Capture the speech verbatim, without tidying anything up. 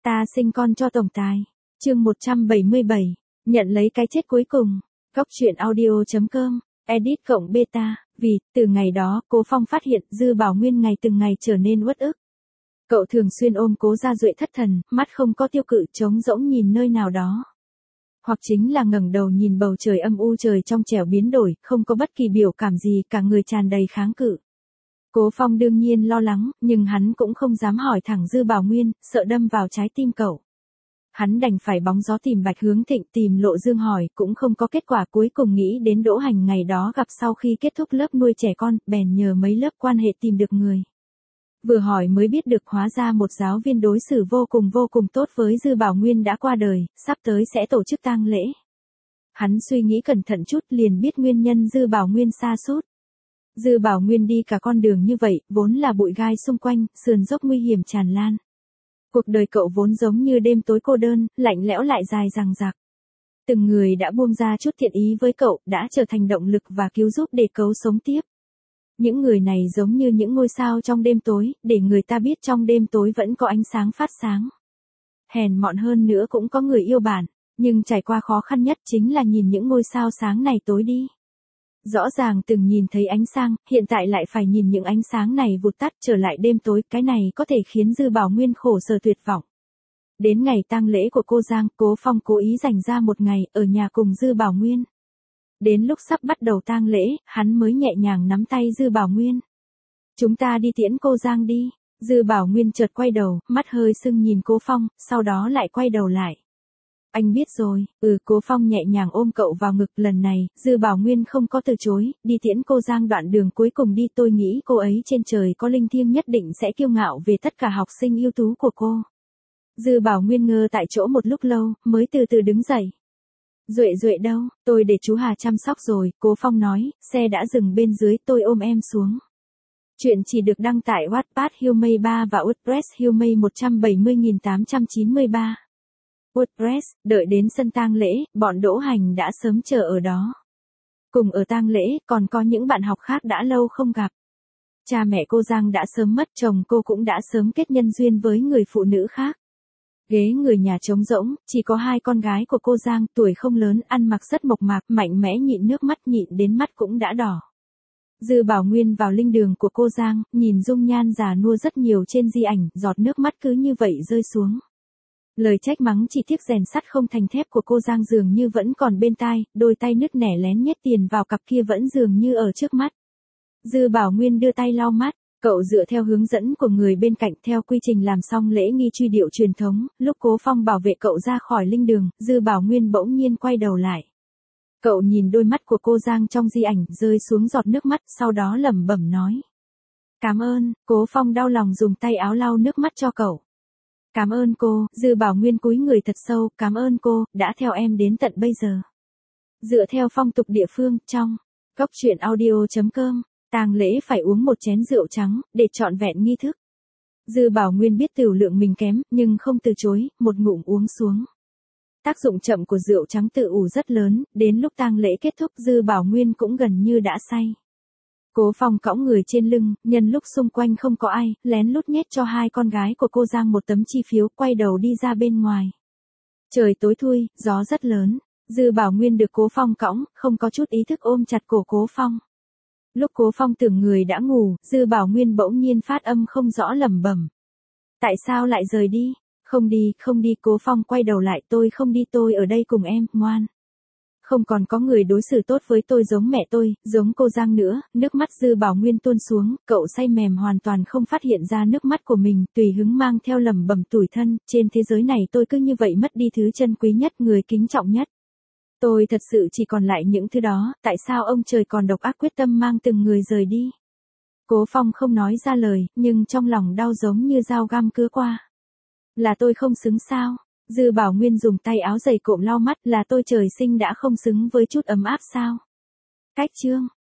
Ta sinh con cho tổng tài. Chương một trăm bảy mươi bảy. Nhận lấy cái chết cuối cùng. Góc truyện audio chấm com. Edit cộng beta. Vì, từ ngày đó, Cố Phong phát hiện Dư Bảo Nguyên ngày từng ngày trở nên uất ức. Cậu thường xuyên ôm Cố Gia Duệ thất thần, mắt không có tiêu cự, trống rỗng nhìn nơi nào đó. Hoặc chính là ngẩng đầu nhìn bầu trời âm u, trời trong trẻo biến đổi, không có bất kỳ biểu cảm gì, cả người tràn đầy kháng cự. Cố Phong đương nhiên lo lắng, nhưng hắn cũng không dám hỏi thẳng Dư Bảo Nguyên, sợ đâm vào trái tim cậu. Hắn đành phải bóng gió tìm Bạch Hướng Thịnh, tìm Lộ Dương hỏi, cũng không có kết quả, cuối cùng nghĩ đến Đỗ Hành ngày đó gặp sau khi kết thúc lớp nuôi trẻ con, bèn nhờ mấy lớp quan hệ tìm được người. Vừa hỏi mới biết được hóa ra một giáo viên đối xử vô cùng vô cùng tốt với Dư Bảo Nguyên đã qua đời, sắp tới sẽ tổ chức tang lễ. Hắn suy nghĩ cẩn thận chút liền biết nguyên nhân Dư Bảo Nguyên sa sút. Dư Bảo Nguyên đi cả con đường như vậy, vốn là bụi gai xung quanh, sườn dốc nguy hiểm tràn lan. Cuộc đời cậu vốn giống như đêm tối cô đơn, lạnh lẽo lại dài dằng dặc. Từng người đã buông ra chút thiện ý với cậu, đã trở thành động lực và cứu giúp để cậu sống tiếp. Những người này giống như những ngôi sao trong đêm tối, để người ta biết trong đêm tối vẫn có ánh sáng phát sáng. Hèn mọn hơn nữa cũng có người yêu bạn, nhưng trải qua khó khăn nhất chính là nhìn những ngôi sao sáng này tối đi. Rõ ràng từng nhìn thấy ánh sáng, hiện tại lại phải nhìn những ánh sáng này vụt tắt trở lại đêm tối, cái này có thể khiến Dư Bảo Nguyên khổ sở tuyệt vọng. Đến ngày tang lễ của cô Giang, Cố Phong cố ý dành ra một ngày, ở nhà cùng Dư Bảo Nguyên. Đến lúc sắp bắt đầu tang lễ, hắn mới nhẹ nhàng nắm tay Dư Bảo Nguyên. Chúng ta đi tiễn cô Giang đi. Dư Bảo Nguyên chợt quay đầu, mắt hơi sưng nhìn Cố Phong, sau đó lại quay đầu lại. Anh biết rồi, ừ. Cố Phong nhẹ nhàng ôm cậu vào ngực, lần này, Dư Bảo Nguyên không có từ chối, đi tiễn cô Giang đoạn đường cuối cùng đi, tôi nghĩ cô ấy trên trời có linh thiêng nhất định sẽ kiêu ngạo về tất cả học sinh ưu tú của cô. Dư Bảo Nguyên ngơ tại chỗ một lúc lâu, mới từ từ đứng dậy. Duệ Duệ đâu, tôi để chú Hà chăm sóc rồi, Cố Phong nói, xe đã dừng bên dưới, tôi ôm em xuống. Chuyện chỉ được đăng tại Wattpad Humay ba và WordPress Humay một trăm bảy mươi nghìn tám trăm chín mươi ba. WordPress, đợi đến sân tang lễ, bọn Đỗ Hành đã sớm chờ ở đó. Cùng ở tang lễ, còn có những bạn học khác đã lâu không gặp. Cha mẹ cô Giang đã sớm mất, chồng cô cũng đã sớm kết nhân duyên với người phụ nữ khác. Ghế người nhà trống rỗng, chỉ có hai con gái của cô Giang, tuổi không lớn, ăn mặc rất mộc mạc, mạnh mẽ nhịn nước mắt, nhịn đến mắt cũng đã đỏ. Dư Bảo Nguyên vào linh đường của cô Giang, nhìn dung nhan già nua rất nhiều trên di ảnh, giọt nước mắt cứ như vậy rơi xuống. Lời trách mắng chỉ tiếc rèn sắt không thành thép của cô Giang dường như vẫn còn bên tai, đôi tay nứt nẻ lén nhét tiền vào cặp kia vẫn dường như ở trước mắt. Dư Bảo Nguyên đưa tay lau mắt, cậu dựa theo hướng dẫn của người bên cạnh theo quy trình làm xong lễ nghi truy điệu truyền thống, lúc Cố Phong bảo vệ cậu ra khỏi linh đường, Dư Bảo Nguyên bỗng nhiên quay đầu lại. Cậu nhìn đôi mắt của cô Giang trong di ảnh, rơi xuống giọt nước mắt, sau đó lẩm bẩm nói. Cảm ơn. Cố Phong đau lòng dùng tay áo lau nước mắt cho cậu. Cảm ơn cô. Dư Bảo Nguyên cúi người thật sâu, cảm ơn cô, đã theo em đến tận bây giờ. Dựa theo phong tục địa phương, trong góc truyện audio chấm com, tang lễ phải uống một chén rượu trắng, để trọn vẹn nghi thức. Dư Bảo Nguyên biết tửu lượng mình kém, nhưng không từ chối, một ngụm uống xuống. Tác dụng chậm của rượu trắng tự ủ rất lớn, đến lúc tang lễ kết thúc Dư Bảo Nguyên cũng gần như đã say. Cố Phong cõng người trên lưng, nhân lúc xung quanh không có ai, lén lút nhét cho hai con gái của cô Giang một tấm chi phiếu, quay đầu đi ra bên ngoài. Trời tối thui, gió rất lớn, Dư Bảo Nguyên được Cố Phong cõng, không có chút ý thức ôm chặt cổ Cố Phong. Lúc Cố Phong tưởng người đã ngủ, Dư Bảo Nguyên bỗng nhiên phát âm không rõ lẩm bẩm. Tại sao lại rời đi? Không đi, không đi. Cố Phong quay đầu lại, tôi không đi, tôi ở đây cùng em, ngoan. Không còn có người đối xử tốt với tôi giống mẹ tôi, giống cô Giang nữa. Nước mắt Dư Bảo Nguyên tuôn xuống, cậu say mềm hoàn toàn không phát hiện ra nước mắt của mình, tùy hứng mang theo lẩm bẩm tủi thân, trên thế giới này tôi cứ như vậy mất đi thứ chân quý nhất, người kính trọng nhất. Tôi thật sự chỉ còn lại những thứ đó, tại sao ông trời còn độc ác quyết tâm mang từng người rời đi? Cố Phong không nói ra lời, nhưng trong lòng đau giống như dao găm cứa qua. Là tôi không xứng sao? Dư Bảo Nguyên dùng tay áo dày cộm lau mắt, là tôi trời sinh đã không xứng với chút ấm áp sao? Cách chương